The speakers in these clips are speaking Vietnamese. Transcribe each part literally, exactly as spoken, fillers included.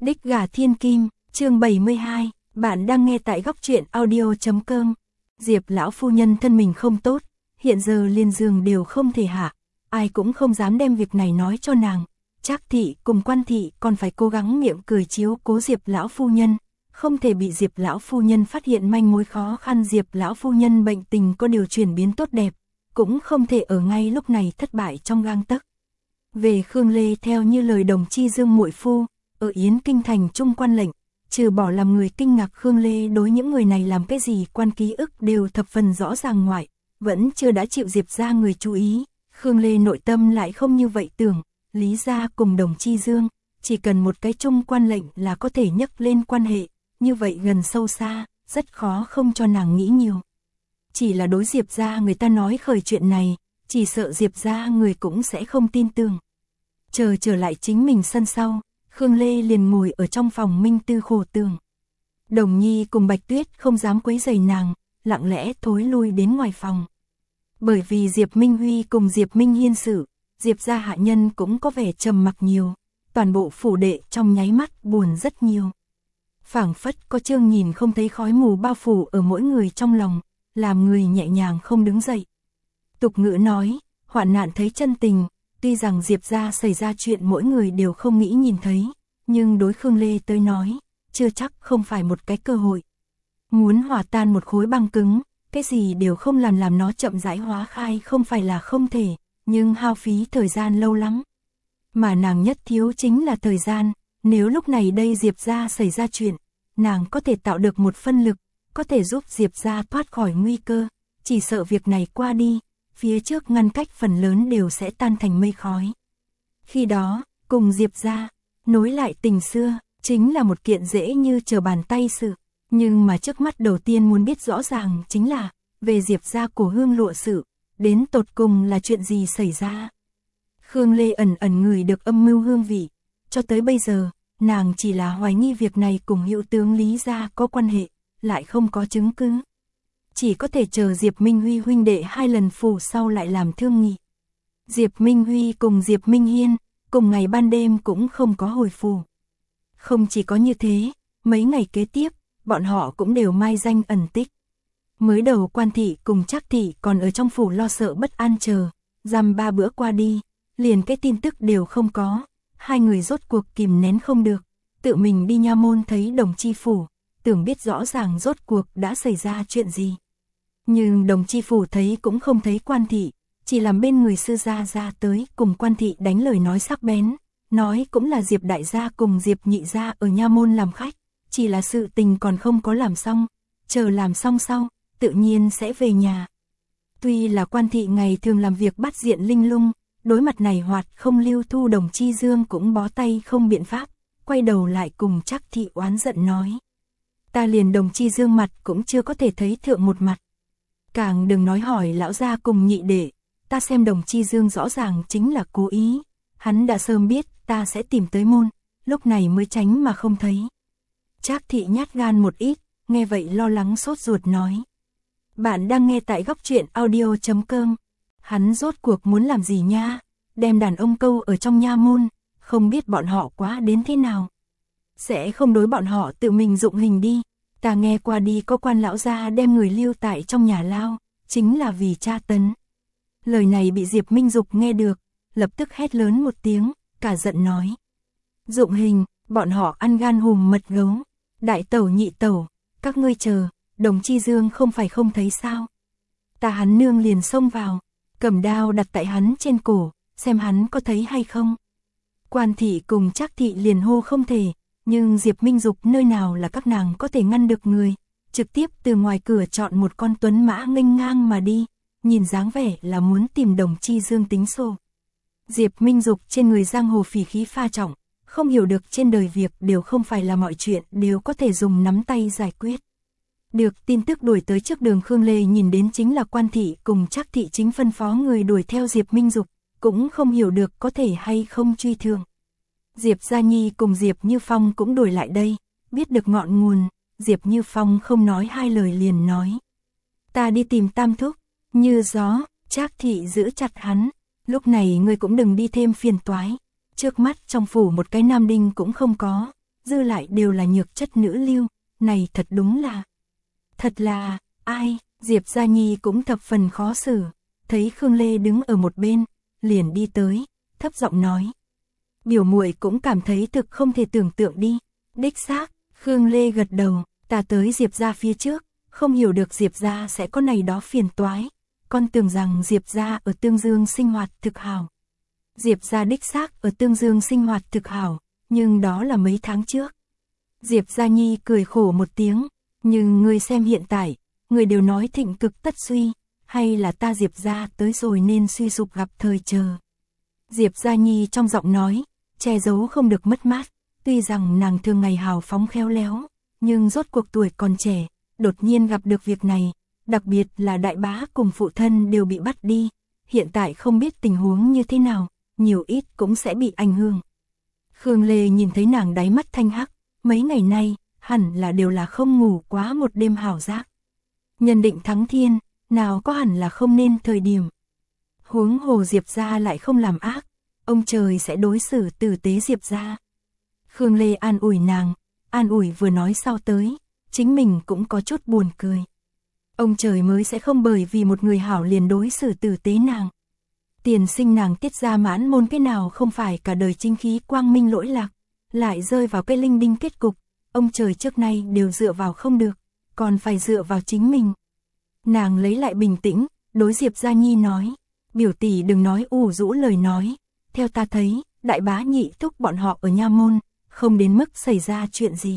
Đích gà thiên kim, chương bảy mươi hai, bạn đang nghe tại góc truyện audio chấm com. Diệp lão phu nhân thân mình không tốt, hiện giờ liền giường đều không thể hạ, ai cũng không dám đem việc này nói cho nàng. Trác thị cùng Quan thị còn phải cố gắng miệng cười chiếu cố Diệp lão phu nhân, không thể bị Diệp lão phu nhân phát hiện manh mối khó khăn. Diệp lão phu nhân bệnh tình có điều chuyển biến tốt đẹp, cũng không thể ở ngay lúc này thất bại trong gang tấc. Về Khương Lê theo như lời Đồng Chi Dương muội phu, ở Yến Kinh thành trung quan lệnh, trừ bỏ làm người kinh ngạc Khương Lê đối những người này làm cái gì quan ký ức đều thập phần rõ ràng ngoại, vẫn chưa đã chịu Diệp gia người chú ý. Khương Lê nội tâm lại không như vậy tưởng, Lý gia cùng Đồng Chi Dương, chỉ cần một cái trung quan lệnh là có thể nhấc lên quan hệ, như vậy gần sâu xa, rất khó không cho nàng nghĩ nhiều. Chỉ là đối Diệp gia người ta nói khởi chuyện này, chỉ sợ Diệp gia người cũng sẽ không tin tưởng. Chờ trở lại chính mình sân sau, Khương Lê liền ngồi ở trong phòng minh tư khổ tưởng. Đồng Nhi cùng Bạch Tuyết không dám quấy rầy nàng, lặng lẽ thối lui đến ngoài phòng. Bởi vì Diệp Minh Huy cùng Diệp Minh Hiên sự, Diệp gia hạ nhân cũng có vẻ trầm mặc nhiều, toàn bộ phủ đệ trong nháy mắt buồn rất nhiều. Phảng phất có chương nhìn không thấy khói mù bao phủ ở mỗi người trong lòng, làm người nhẹ nhàng không đứng dậy. Tục ngữ nói, hoạn nạn thấy chân tình, tuy rằng Diệp gia xảy ra chuyện mỗi người đều không nghĩ nhìn thấy, nhưng đối Khương Lê tới nói, chưa chắc không phải một cái cơ hội. Muốn hòa tan một khối băng cứng, cái gì đều không làm làm nó chậm rãi hóa khai không phải là không thể, nhưng hao phí thời gian lâu lắm. Mà nàng nhất thiếu chính là thời gian, nếu lúc này đây Diệp gia xảy ra chuyện, nàng có thể tạo được một phân lực, có thể giúp Diệp gia thoát khỏi nguy cơ, chỉ sợ việc này qua đi, phía trước ngăn cách phần lớn đều sẽ tan thành mây khói. Khi đó, cùng Diệp gia, nối lại tình xưa, chính là một kiện dễ như trở bàn tay sự. Nhưng mà trước mắt đầu tiên muốn biết rõ ràng chính là, về Diệp gia cổ hương lụa sự, đến tột cùng là chuyện gì xảy ra. Khương Lê ẩn ẩn ngửi được âm mưu hương vị, cho tới bây giờ, nàng chỉ là hoài nghi việc này cùng hữu tướng Lý gia có quan hệ, lại không có chứng cứ. Chỉ có thể chờ Diệp Minh Huy huynh đệ hai lần phủ sau lại làm thương nghị. Diệp Minh Huy cùng Diệp Minh Hiên, cùng ngày ban đêm cũng không có hồi phủ. Không chỉ có như thế, mấy ngày kế tiếp, bọn họ cũng đều mai danh ẩn tích. Mới đầu Quan thị cùng Trác thị còn ở trong phủ lo sợ bất an chờ, dăm ba bữa qua đi, liền cái tin tức đều không có, hai người rốt cuộc kìm nén không được, tự mình đi nha môn thấy Đồng Chi phủ, tưởng biết rõ ràng rốt cuộc đã xảy ra chuyện gì. Nhưng Đồng Chi phủ thấy cũng không thấy Quan thị, chỉ làm bên người sư gia ra tới cùng Quan thị đánh lời nói sắc bén, nói cũng là Diệp đại gia cùng Diệp nhị gia ở nha môn làm khách, chỉ là sự tình còn không có làm xong, chờ làm xong sau, tự nhiên sẽ về nhà. Tuy là Quan thị ngày thường làm việc bắt diện linh lung, đối mặt này hoạt không lưu thu Đồng Chi Dương cũng bó tay không biện pháp, quay đầu lại cùng Trác thị oán giận nói. Ta liền Đồng Chi Dương mặt cũng chưa có thể thấy thượng một mặt. Càng đừng nói hỏi lão gia cùng nhị đệ, ta xem Đồng Chi Dương rõ ràng chính là cố ý, hắn đã sớm biết ta sẽ tìm tới môn, lúc này mới tránh mà không thấy. Trác thị nhát gan một ít, nghe vậy lo lắng sốt ruột nói. Bạn đang nghe tại góc truyện audio chấm com. Hắn rốt cuộc muốn làm gì nha? Đem đàn ông câu ở trong nha môn, không biết bọn họ quá đến thế nào. Sẽ không đối bọn họ tự mình dụng hình đi. Ta nghe qua đi có Quan lão gia đem người lưu tại trong nhà lao, chính là vì tra tấn. Lời này bị Diệp Minh Dục nghe được, lập tức hét lớn một tiếng, cả giận nói. Dụng hình, bọn họ ăn gan hùm mật gấu. Đại tẩu nhị tẩu, các ngươi chờ, Đồng Chi Dương không phải không thấy sao. Ta hắn nương liền xông vào, cầm đao đặt tại hắn trên cổ, xem hắn có thấy hay không. Quan thị cùng Trác thị liền hô không thể, nhưng Diệp Minh Dục nơi nào là các nàng có thể ngăn được người, trực tiếp từ ngoài cửa chọn một con tuấn mã nghênh ngang mà đi, nhìn dáng vẻ là muốn tìm Đồng Chi Dương tính sổ. Diệp Minh Dục trên người giang hồ phỉ khí pha trọng, không hiểu được trên đời việc đều không phải là mọi chuyện đều có thể dùng nắm tay giải quyết. Được tin tức đuổi tới trước đường Khương Lê nhìn đến chính là Quan thị cùng Trác thị chính phân phó người đuổi theo Diệp Minh Dục, cũng không hiểu được có thể hay không truy thương. Diệp Gia Nhi cùng Diệp Như Phong cũng đuổi lại đây, biết được ngọn nguồn, Diệp Như Phong không nói hai lời liền nói. Ta đi tìm Tam thúc, Như gió, Trác thị giữ chặt hắn, lúc này ngươi cũng đừng đi thêm phiền toái. Trước mắt trong phủ một cái nam đinh cũng không có, dư lại đều là nhược chất nữ lưu, này thật đúng là. Thật là, ai, Diệp Gia Nhi cũng thập phần khó xử, thấy Khương Lê đứng ở một bên, liền đi tới, thấp giọng nói. Biểu muội cũng cảm thấy thực không thể tưởng tượng đi, đích xác, Khương Lê gật đầu, ta tới Diệp Gia phía trước, không hiểu được Diệp Gia sẽ có này đó phiền toái, con tưởng rằng Diệp Gia ở Tương Dương sinh hoạt thực hảo. Diệp Gia đích xác ở Tương Dương sinh hoạt thực hảo, nhưng đó là mấy tháng trước. Diệp Gia Nhi cười khổ một tiếng, nhưng ngươi xem hiện tại, người đều nói thịnh cực tất suy, hay là ta Diệp Gia tới rồi nên suy sụp gặp thời chờ. Diệp Gia Nhi trong giọng nói, che giấu không được mất mát, tuy rằng nàng thường ngày hào phóng khéo léo, nhưng rốt cuộc tuổi còn trẻ, đột nhiên gặp được việc này, đặc biệt là đại bá cùng phụ thân đều bị bắt đi, hiện tại không biết tình huống như thế nào, nhiều ít cũng sẽ bị ảnh hưởng. Khương Lê nhìn thấy nàng đáy mắt thanh hắc, mấy ngày nay, hẳn là đều là không ngủ quá một đêm hảo giác. Nhân định thắng thiên, nào có hẳn là không nên thời điểm. Huống hồ Diệp Gia lại không làm ác, ông trời sẽ đối xử tử tế Diệp Gia. Khương Lê an ủi nàng, an ủi vừa nói sau tới, chính mình cũng có chút buồn cười. Ông trời mới sẽ không bởi vì một người hảo liền đối xử tử tế nàng. Tiền sinh nàng tiết ra mãn môn cái nào không phải cả đời chính khí quang minh lỗi lạc, lại rơi vào cái linh đinh kết cục, ông trời trước nay đều dựa vào không được, còn phải dựa vào chính mình. Nàng lấy lại bình tĩnh, đối Diệp Gia Nhi nói, biểu tỷ đừng nói ủ rũ lời nói, theo ta thấy, đại bá nhị thúc bọn họ ở nha môn, không đến mức xảy ra chuyện gì.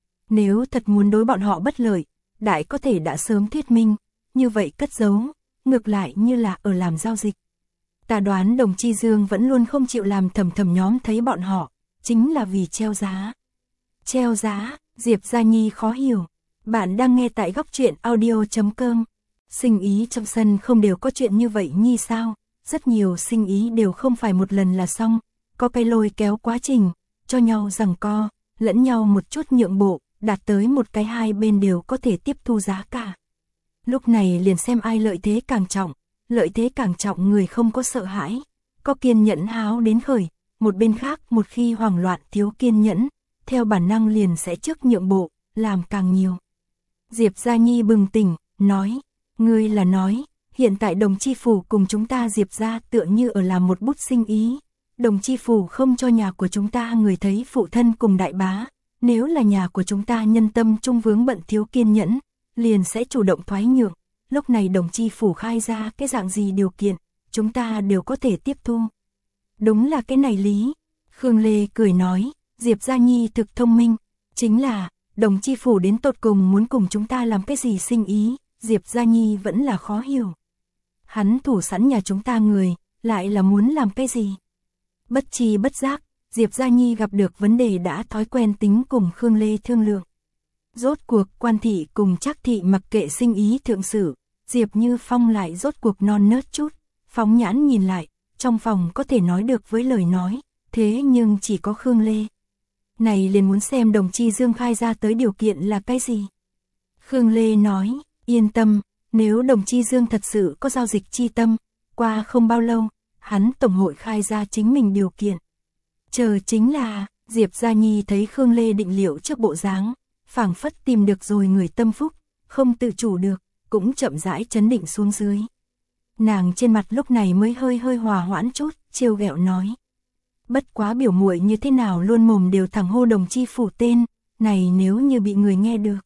Nếu thật muốn đối bọn họ bất lợi, đại có thể đã sớm thuyết minh, như vậy cất giấu, ngược lại như là ở làm giao dịch. Ta đoán Đồng Chi Dương vẫn luôn không chịu làm thầm thầm nhóm thấy bọn họ, chính là vì treo giá. Treo giá, Diệp Gia Nhi khó hiểu. Bạn đang nghe tại góc truyện audio chấm com. Sinh ý trong sân không đều có chuyện như vậy nhi sao? Rất nhiều sinh ý đều không phải một lần là xong, có cái lôi kéo quá trình, cho nhau giằng co, lẫn nhau một chút nhượng bộ, đạt tới một cái hai bên đều có thể tiếp thu giá cả. Lúc này liền xem ai lợi thế càng trọng, lợi thế càng trọng người không có sợ hãi, có kiên nhẫn háo đến khởi, một bên khác một khi hoảng loạn thiếu kiên nhẫn, theo bản năng liền sẽ trước nhượng bộ, làm càng nhiều. Diệp Gia Nhi bừng tỉnh, nói, ngươi là nói, hiện tại Đồng Chi Phủ cùng chúng ta Diệp Gia tựa như ở làm một bút sinh ý, Đồng Chi Phủ không cho nhà của chúng ta người thấy phụ thân cùng đại bá, nếu là nhà của chúng ta nhân tâm trung vướng bận thiếu kiên nhẫn, liền sẽ chủ động thoái nhượng, lúc này Đồng Chi Phủ khai ra cái dạng gì điều kiện, chúng ta đều có thể tiếp thu. Đúng là cái này lý, Khương Lê cười nói, Diệp Gia Nhi thực thông minh, chính là, Đồng Chi Phủ đến tột cùng muốn cùng chúng ta làm cái gì sinh ý, Diệp Gia Nhi vẫn là khó hiểu. Hắn thủ sẵn nhà chúng ta người, lại là muốn làm cái gì? Bất chi bất giác, Diệp Gia Nhi gặp được vấn đề đã thói quen tính cùng Khương Lê thương lượng. Rốt cuộc Quan thị cùng Trác thị mặc kệ sinh ý thượng sử, Diệp Như Phong lại rốt cuộc non nớt chút, phóng nhãn nhìn lại, trong phòng có thể nói được với lời nói, thế nhưng chỉ có Khương Lê. Này liền muốn xem Đồng Chi Dương khai ra tới điều kiện là cái gì? Khương Lê nói, yên tâm, nếu Đồng Chi Dương thật sự có giao dịch chi tâm, qua không bao lâu, hắn tổng hội khai ra chính mình điều kiện. Chờ chính là, Diệp Gia Nhi thấy Khương Lê định liệu trước bộ dáng, phảng phất tìm được rồi người tâm phúc, không tự chủ được, cũng chậm rãi chấn định xuống dưới. Nàng trên mặt lúc này mới hơi hơi hòa hoãn chút, trêu ghẹo nói. Bất quá biểu muội như thế nào luôn mồm đều thẳng hô Đồng Chi Phủ tên, này nếu như bị người nghe được.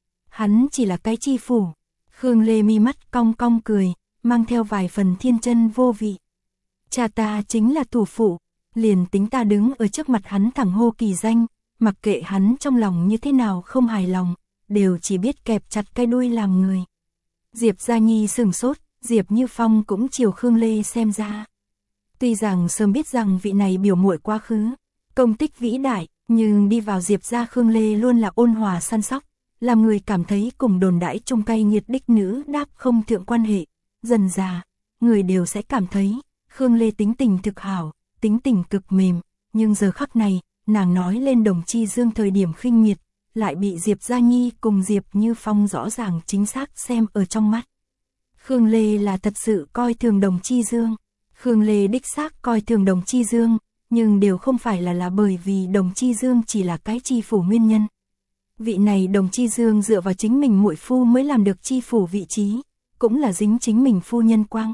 Hắn chỉ là cái chi phủ. Khương Lê mi mắt cong cong cười, mang theo vài phần thiên chân vô vị. Cha ta chính là thủ phụ, liền tính ta đứng ở trước mặt hắn thẳng hô kỳ danh, mặc kệ hắn trong lòng như thế nào không hài lòng, đều chỉ biết kẹp chặt cái đuôi làm người. Diệp Gia Nhi sừng sốt, Diệp Như Phong cũng chiều Khương Lê xem ra. Tuy rằng sớm biết rằng vị này biểu muội quá khứ, công tích vĩ đại, nhưng đi vào Diệp gia Khương Lê luôn là ôn hòa săn sóc, làm người cảm thấy cùng đồn đãi trung cay nghiệt đích nữ đáp không thượng quan hệ. Dần già, người đều sẽ cảm thấy, Khương Lê tính tình thực hảo, tính tình cực mềm, nhưng giờ khắc này, nàng nói lên Đồng Chi Dương thời điểm khinh miệt, lại bị Diệp Gia Nhi cùng Diệp Như Phong rõ ràng chính xác xem ở trong mắt. Khương Lê là thật sự coi thường Đồng Chi Dương. Khương Lê đích xác coi thường Đồng Chi Dương, nhưng đều không phải là là bởi vì Đồng Chi Dương chỉ là cái chi phủ nguyên nhân. Vị này Đồng Chi Dương dựa vào chính mình muội phu mới làm được chi phủ vị trí, cũng là dính chính mình phu nhân quang.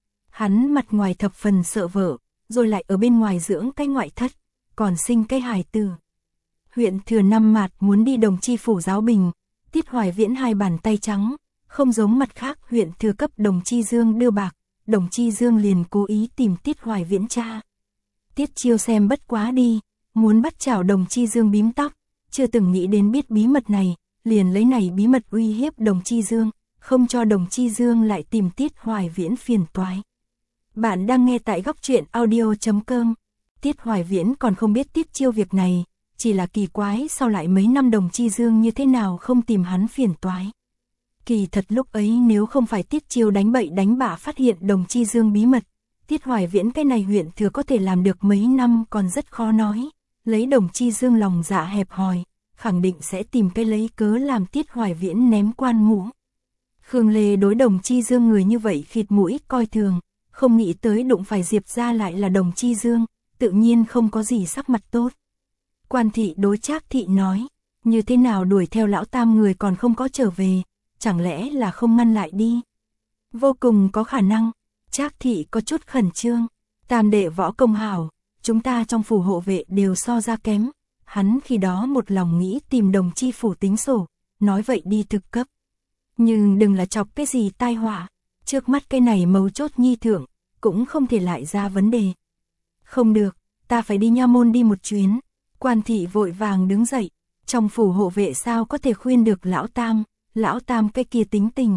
Hắn mặt ngoài thập phần sợ vợ, rồi lại ở bên ngoài dưỡng cái ngoại thất, còn sinh cái hài tử. Huyện Thừa năm mạt muốn đi Đồng Chi phủ giáo bình, Tiết Hoài Viễn hai bàn tay trắng, không giống mặt khác huyện Thừa cấp Đồng Chi Dương đưa bạc, Đồng Chi Dương liền cố ý tìm Tiết Hoài Viễn cha. Tiết Chiêu xem bất quá đi, muốn bắt chảo Đồng Chi Dương bím tóc, chưa từng nghĩ đến biết bí mật này, liền lấy này bí mật uy hiếp Đồng Chi Dương, không cho Đồng Chi Dương lại tìm Tiết Hoài Viễn phiền toái. Bạn đang nghe tại góc truyện audio chấm com. Tiết Hoài Viễn còn không biết Tiết Chiêu việc này, chỉ là kỳ quái sau lại mấy năm Đồng Chi Dương như thế nào không tìm hắn phiền toái. Kỳ thật lúc ấy nếu không phải Tiết Chiêu đánh bậy đánh bạ phát hiện Đồng Chi Dương bí mật, Tiết Hoài Viễn cái này huyện thừa có thể làm được mấy năm còn rất khó nói. Lấy Đồng Chi Dương lòng dạ hẹp hòi, khẳng định sẽ tìm cái lấy cớ làm Tiết Hoài Viễn ném quan mũ. Khương Lê đối Đồng Chi Dương người như vậy khịt mũi coi thường, không nghĩ tới đụng phải Diệp gia lại là Đồng Chi Dương, tự nhiên không có gì sắc mặt tốt. Quan thị đối Trác thị nói, như thế nào đuổi theo lão tam người còn không có trở về, chẳng lẽ là không ngăn lại đi. Vô cùng có khả năng, Trác thị có chút khẩn trương, tam đệ võ công hảo, chúng ta trong phủ hộ vệ đều so ra kém, hắn khi đó một lòng nghĩ tìm Đồng Chi phủ tính sổ, nói vậy đi thực cấp. Nhưng đừng là chọc cái gì tai họa, trước mắt cái này mấu chốt nhi thượng, cũng không thể lại ra vấn đề. Không được, ta phải đi nha môn đi một chuyến. Quan thị vội vàng đứng dậy, trong phủ hộ vệ sao có thể khuyên được lão tam, lão tam cái kia tính tình.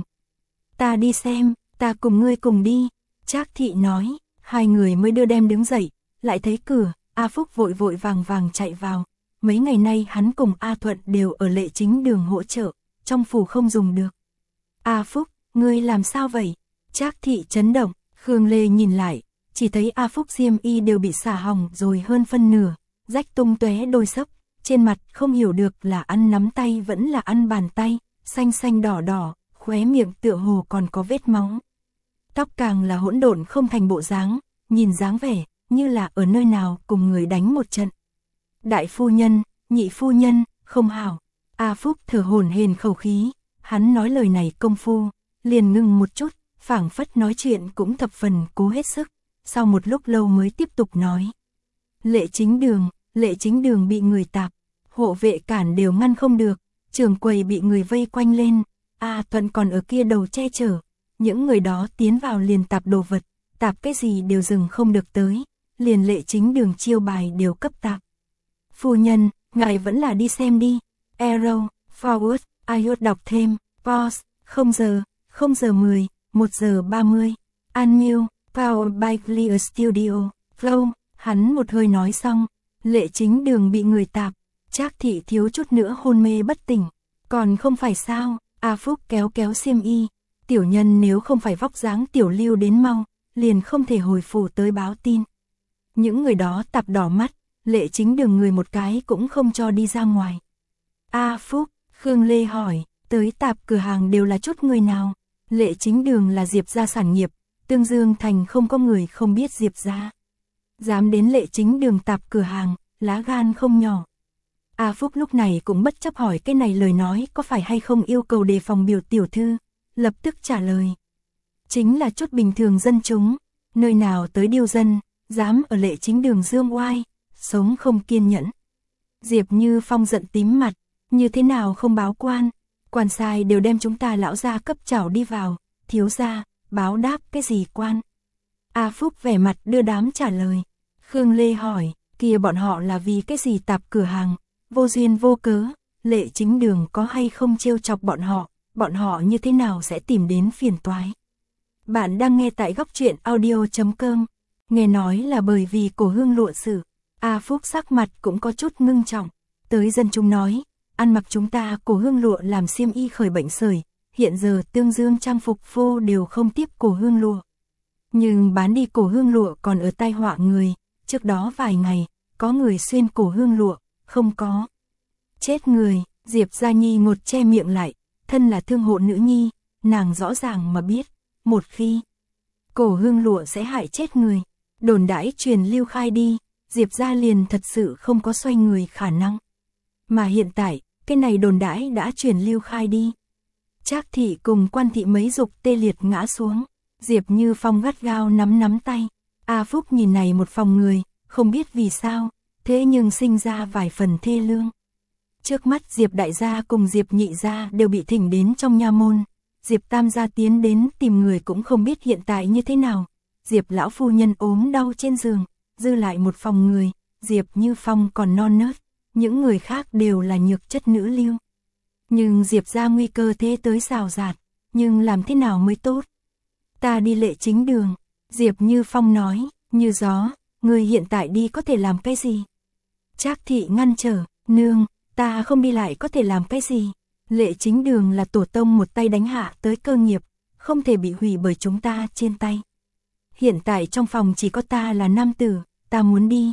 Ta đi xem, ta cùng ngươi cùng đi, Trác thị nói, hai người mới đưa đem đứng dậy, lại thấy cửa, A Phúc vội vội vàng vàng chạy vào. Mấy ngày nay hắn cùng A Thuận đều ở Lệ Chính Đường hỗ trợ, trong phủ không dùng được. A Phúc, ngươi làm sao vậy? Trác thị chấn động, Khương Lê nhìn lại, chỉ thấy A Phúc xiêm y đều bị xả hỏng rồi hơn phân nửa, rách tung tóe đôi xấp, trên mặt không hiểu được là ăn nắm tay vẫn là ăn bàn tay, xanh xanh đỏ đỏ, khóe miệng tựa hồ còn có vết máu. Tóc càng là hỗn độn không thành bộ dáng, nhìn dáng vẻ như là ở nơi nào cùng người đánh một trận. Đại phu nhân, nhị phu nhân, không hảo. A Phúc thở hổn hển khẩu khí, hắn nói lời này công phu, liền ngừng một chút, phảng phất nói chuyện cũng thập phần cố hết sức, sau một lúc lâu mới tiếp tục nói. Lệ Chính Đường, Lệ Chính Đường bị người tạp, hộ vệ cản đều ngăn không được, trường quầy bị người vây quanh lên, A Thuận còn ở kia đầu che chở, những người đó tiến vào liền tạp đồ vật, tạp cái gì đều dừng không được tới, liền Lệ Chính Đường chiêu bài đều cấp tạp. Phu nhân, ngài vẫn là đi xem đi. Arrow, forward, iốt đọc thêm, pause, không giờ, không giờ mười, một giờ ba mươi. Unmute, powered by Clear Studio, flow. Hắn một hơi nói xong, Lệ Chính Đường bị người tạp, Trác thị thiếu chút nữa hôn mê bất tỉnh. Còn không phải sao? A Phúc kéo kéo xiêm y, tiểu nhân nếu không phải vóc dáng tiểu lưu đến mau, liền không thể hồi phủ tới báo tin. Những người đó tạp đỏ mắt, Lệ Chính Đường người một cái cũng không cho đi ra ngoài. A Phúc, Khương Lê hỏi, tới tạp cửa hàng đều là chút người nào? Lệ Chính Đường là Diệp gia sản nghiệp, Tương Dương thành không có người không biết Diệp gia. Dám đến Lệ Chính Đường tạp cửa hàng, lá gan không nhỏ. A Phúc lúc này cũng bất chấp hỏi cái này lời nói có phải hay không yêu cầu đề phòng biểu tiểu thư, lập tức trả lời. Chính là chút bình thường dân chúng, nơi nào tới điêu dân, dám ở Lệ Chính Đường dương oai, sống không kiên nhẫn. Diệp Như Phong giận tím mặt, như thế nào không báo quan, quan sai đều đem chúng ta lão gia cấp chảo đi vào, thiếu gia, báo đáp cái gì quan. A Phúc vẻ mặt đưa đám trả lời. Khương Lê hỏi, kia bọn họ là vì cái gì tạp cửa hàng, vô duyên vô cớ, Lệ Chính Đường có hay không trêu chọc bọn họ, bọn họ như thế nào sẽ tìm đến phiền toái. Bạn đang nghe tại góc truyện audio chấm com, nghe nói là bởi vì cổ hương lụa sự. A Phúc sắc mặt cũng có chút ngưng trọng, tới dân chúng nói, ăn mặc chúng ta cổ hương lụa làm xiêm y khởi bệnh sởi, hiện giờ Tương Dương trang phục phô đều không tiếp cổ hương lụa. Nhưng bán đi cổ hương lụa còn ở tai họa người, trước đó vài ngày, có người xuyên cổ hương lụa, không có. Chết người, Diệp Gia Nhi ngột che miệng lại, thân là thương hộ nữ nhi, nàng rõ ràng mà biết, một khi cổ hương lụa sẽ hại chết người, đồn đãi truyền lưu khai đi, Diệp gia liền thật sự không có xoay người khả năng. Mà hiện tại, cái này đồn đãi đã truyền lưu khai đi. Trác thị cùng Quan thị mấy dục tê liệt ngã xuống, Diệp Như Phong gắt gao nắm nắm tay. A Phúc nhìn này một phòng người, không biết vì sao, thế nhưng sinh ra vài phần thê lương. Trước mắt Diệp đại gia cùng Diệp nhị gia đều bị thỉnh đến trong nha môn, Diệp tam gia tiến đến tìm người cũng không biết hiện tại như thế nào. Diệp lão phu nhân ốm đau trên giường, dư lại một phòng người, Diệp Như Phong còn non nớt, những người khác đều là nhược chất nữ lưu. Nhưng Diệp gia nguy cơ thế tới rào rạt, nhưng làm thế nào mới tốt? Ta đi Lệ Chính Đường, Diệp Như Phong nói, Như gió, người hiện tại đi có thể làm cái gì? Trác thị ngăn trở, nương, ta không đi lại có thể làm cái gì? Lệ Chính Đường là tổ tông một tay đánh hạ tới cơ nghiệp, không thể bị hủy bởi chúng ta trên tay. Hiện tại trong phòng chỉ có ta là nam tử, ta muốn đi.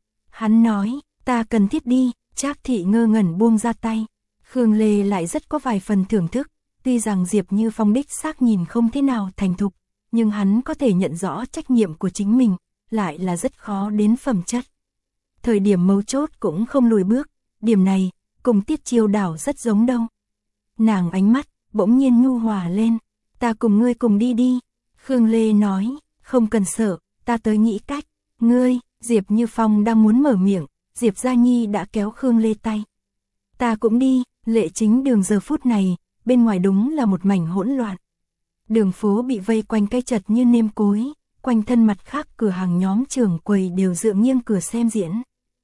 Hắn nói, ta cần thiết đi, Trác thị ngơ ngẩn buông ra tay. Khương Lê lại rất có vài phần thưởng thức, tuy rằng Diệp Như Phong đích xác nhìn không thế nào thành thục, nhưng hắn có thể nhận rõ trách nhiệm của chính mình, lại là rất khó đến phẩm chất. Thời điểm mấu chốt cũng không lùi bước, điểm này, cùng Tiết Chiêu Đảo rất giống đâu. Nàng ánh mắt, bỗng nhiên nhu hòa lên, ta cùng ngươi cùng đi đi. Khương Lê nói, không cần sợ, ta tới nghĩ cách. Ngươi, Diệp Như Phong đang muốn mở miệng, Diệp Gia Nhi đã kéo Khương Lê tay. Ta cũng đi. Lệ Chính Đường giờ phút này, bên ngoài đúng là một mảnh hỗn loạn. Đường phố bị vây quanh cái chật như nêm cối, quanh thân mặt khác cửa hàng nhóm trưởng quầy đều dựa nghiêng cửa xem diễn.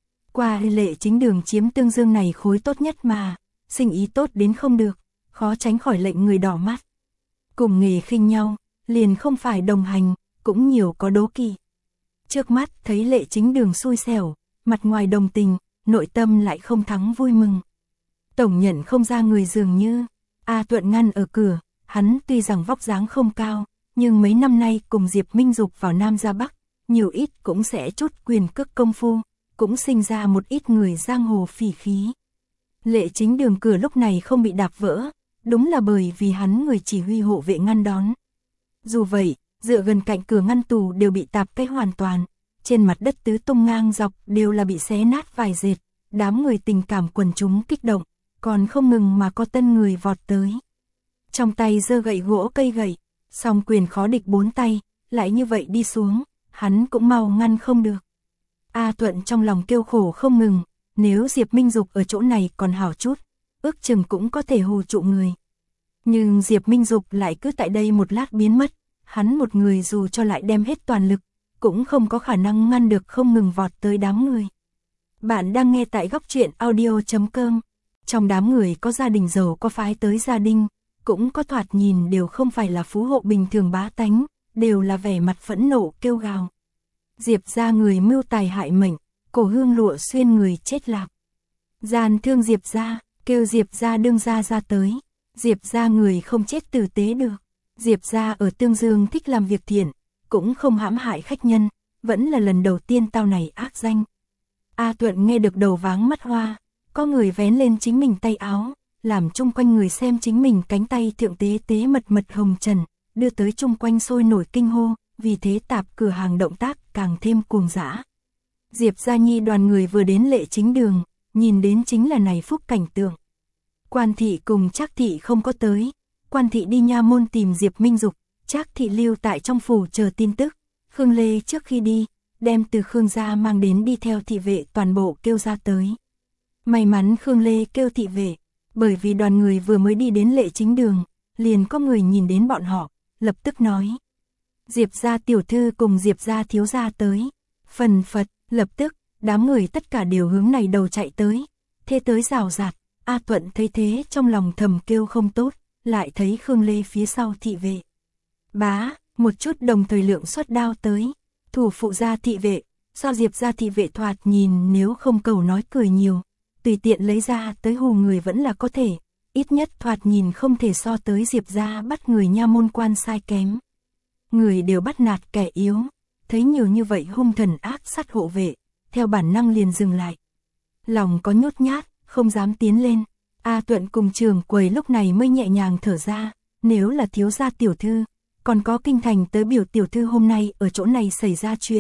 Qua Lệ Chính Đường chiếm tương dương này khối tốt nhất mà, sinh ý tốt đến không được, khó tránh khỏi lệnh người đỏ mắt. Cùng nghề khinh nhau, liền không phải đồng hành, cũng nhiều có đố kỵ. Trước mắt thấy Lệ Chính Đường xui xẻo, mặt ngoài đồng tình, nội tâm lại không thắng vui mừng. Tổng nhận không ra người dường như, A Tuận ngăn ở cửa, hắn tuy rằng vóc dáng không cao, nhưng mấy năm nay cùng Diệp Minh Dục vào Nam ra Bắc, nhiều ít cũng sẽ chút quyền cước công phu, cũng sinh ra một ít người giang hồ phỉ khí. Lệ Chính Đường cửa lúc này không bị đạp vỡ, đúng là bởi vì hắn người chỉ huy hộ vệ ngăn đón. Dù vậy, dựa gần cạnh cửa ngăn tủ đều bị tạp cái hoàn toàn, trên mặt đất tứ tung ngang dọc đều là bị xé nát vài dệt, đám người tình cảm quần chúng kích động. Còn không ngừng mà có tân người vọt tới. Trong tay giơ gậy gỗ cây gậy, song quyền khó địch bốn tay, lại như vậy đi xuống, hắn cũng mau ngăn không được. A Tuận trong lòng kêu khổ không ngừng, nếu Diệp Minh Dục ở chỗ này còn hảo chút, ước chừng cũng có thể hù trụ người. Nhưng Diệp Minh Dục lại cứ tại đây một lát biến mất, hắn một người dù cho lại đem hết toàn lực, cũng không có khả năng ngăn được không ngừng vọt tới đám người. Bạn đang nghe tại góc truyện audio chấm com. Trong đám người có gia đình giàu có phái tới gia đình, cũng có thoạt nhìn đều không phải là phú hộ bình thường bá tánh, đều là vẻ mặt phẫn nộ kêu gào. Diệp gia người mưu tài hại mệnh, cổ hương lụa xuyên người chết lạc. Gian thương Diệp gia, kêu Diệp gia đương gia ra tới. Diệp gia người không chết tử tế được. Diệp gia ở Tương Dương thích làm việc thiện, cũng không hãm hại khách nhân, vẫn là lần đầu tiên tao này ác danh. A Tuận nghe được đầu váng mắt hoa. Có người vén lên chính mình tay áo, làm chung quanh người xem chính mình cánh tay thượng tế tế mật mật hồng trần, đưa tới chung quanh sôi nổi kinh hô, vì thế tạp cửa hàng động tác càng thêm cuồng dã. Diệp Gia Nhi đoàn người vừa đến Lệ Chính Đường, nhìn đến chính là này phúc cảnh tượng. Quan thị cùng Trác thị không có tới, Quan thị đi nha môn tìm Diệp Minh Dục, Trác thị lưu tại trong phủ chờ tin tức. Khương Lê trước khi đi, đem từ Khương gia mang đến đi theo thị vệ toàn bộ kêu ra tới. May mắn Khương Lê kêu thị vệ, bởi vì đoàn người vừa mới đi đến Lệ Chính Đường, liền có người nhìn đến bọn họ, lập tức nói. Diệp gia tiểu thư cùng Diệp gia thiếu gia tới. Phần phật, lập tức, đám người tất cả đều hướng này đầu chạy tới. Thế tới rào rạt, A Tuận thấy thế trong lòng thầm kêu không tốt, lại thấy Khương Lê phía sau thị vệ. Bá, một chút đồng thời lượng xuất đao tới. Thủ phụ gia thị vệ, do Diệp gia thị vệ thoạt nhìn nếu không cầu nói cười nhiều. Tùy tiện lấy ra tới hù người vẫn là có thể, ít nhất thoạt nhìn không thể so tới Diệp gia bắt người nha môn quan sai kém. Người đều bắt nạt kẻ yếu, thấy nhiều như vậy hung thần ác sát hộ vệ, theo bản năng liền dừng lại. Lòng có nhút nhát, không dám tiến lên. A Tuận cùng trường quầy lúc này mới nhẹ nhàng thở ra, nếu là thiếu gia tiểu thư, còn có kinh thành tới biểu tiểu thư hôm nay ở chỗ này xảy ra chuyện,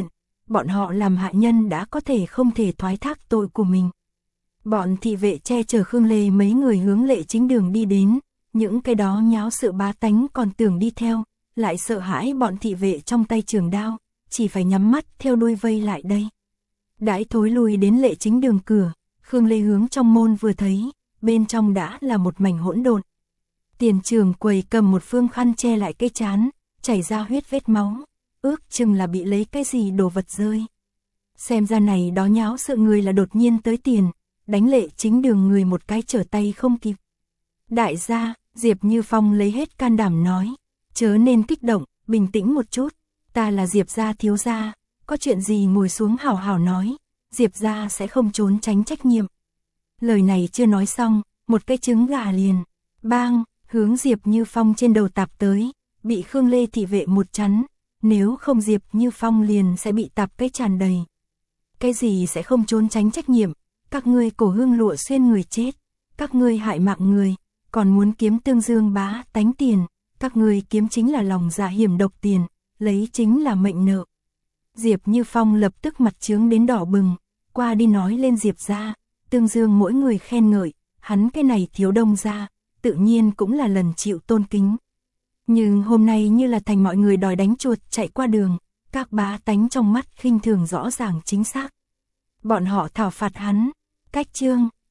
bọn họ làm hạ nhân đã có thể không thể thoái thác tội của mình. Bọn thị vệ che chở Khương Lê mấy người hướng Lệ Chính Đường đi đến, những cái đó nháo sự bá tánh còn tưởng đi theo, lại sợ hãi bọn thị vệ trong tay trường đao, chỉ phải nhắm mắt theo đuôi vây lại đây. Đãi thối lui đến Lệ Chính Đường cửa, Khương Lê hướng trong môn vừa thấy, bên trong đã là một mảnh hỗn độn. Tiền trường quầy cầm một phương khăn che lại cái trán, chảy ra huyết vết máu, ước chừng là bị lấy cái gì đồ vật rơi. Xem ra này đó nháo sự người là đột nhiên tới tiền, đánh Lệ Chính Đường người một cái trở tay không kịp. Đại gia, Diệp Như Phong lấy hết can đảm nói, chớ nên kích động, bình tĩnh một chút, ta là Diệp gia thiếu gia, có chuyện gì ngồi xuống hảo hảo nói, Diệp gia sẽ không trốn tránh trách nhiệm. Lời này chưa nói xong, một cái trứng gà liền, bang, hướng Diệp Như Phong trên đầu tạp tới, bị Khương Lê thị vệ một chắn, nếu không Diệp Như Phong liền sẽ bị tạp cái tràn đầy. Cái gì sẽ không trốn tránh trách nhiệm, các ngươi cổ hương lụa xuyên người chết, các ngươi hại mạng người, còn muốn kiếm tương dương bá tánh tiền, các ngươi kiếm chính là lòng dạ hiểm độc tiền, lấy chính là mệnh nợ. Diệp Như Phong lập tức mặt trướng đến đỏ bừng, qua đi nói lên Diệp gia, tương dương mỗi người khen ngợi, hắn cái này thiếu đông gia, tự nhiên cũng là lần chịu tôn kính. Nhưng hôm nay như là thành mọi người đòi đánh chuột chạy qua đường, các bá tánh trong mắt khinh thường rõ ràng chính xác. Bọn họ thảo phạt hắn, cách chương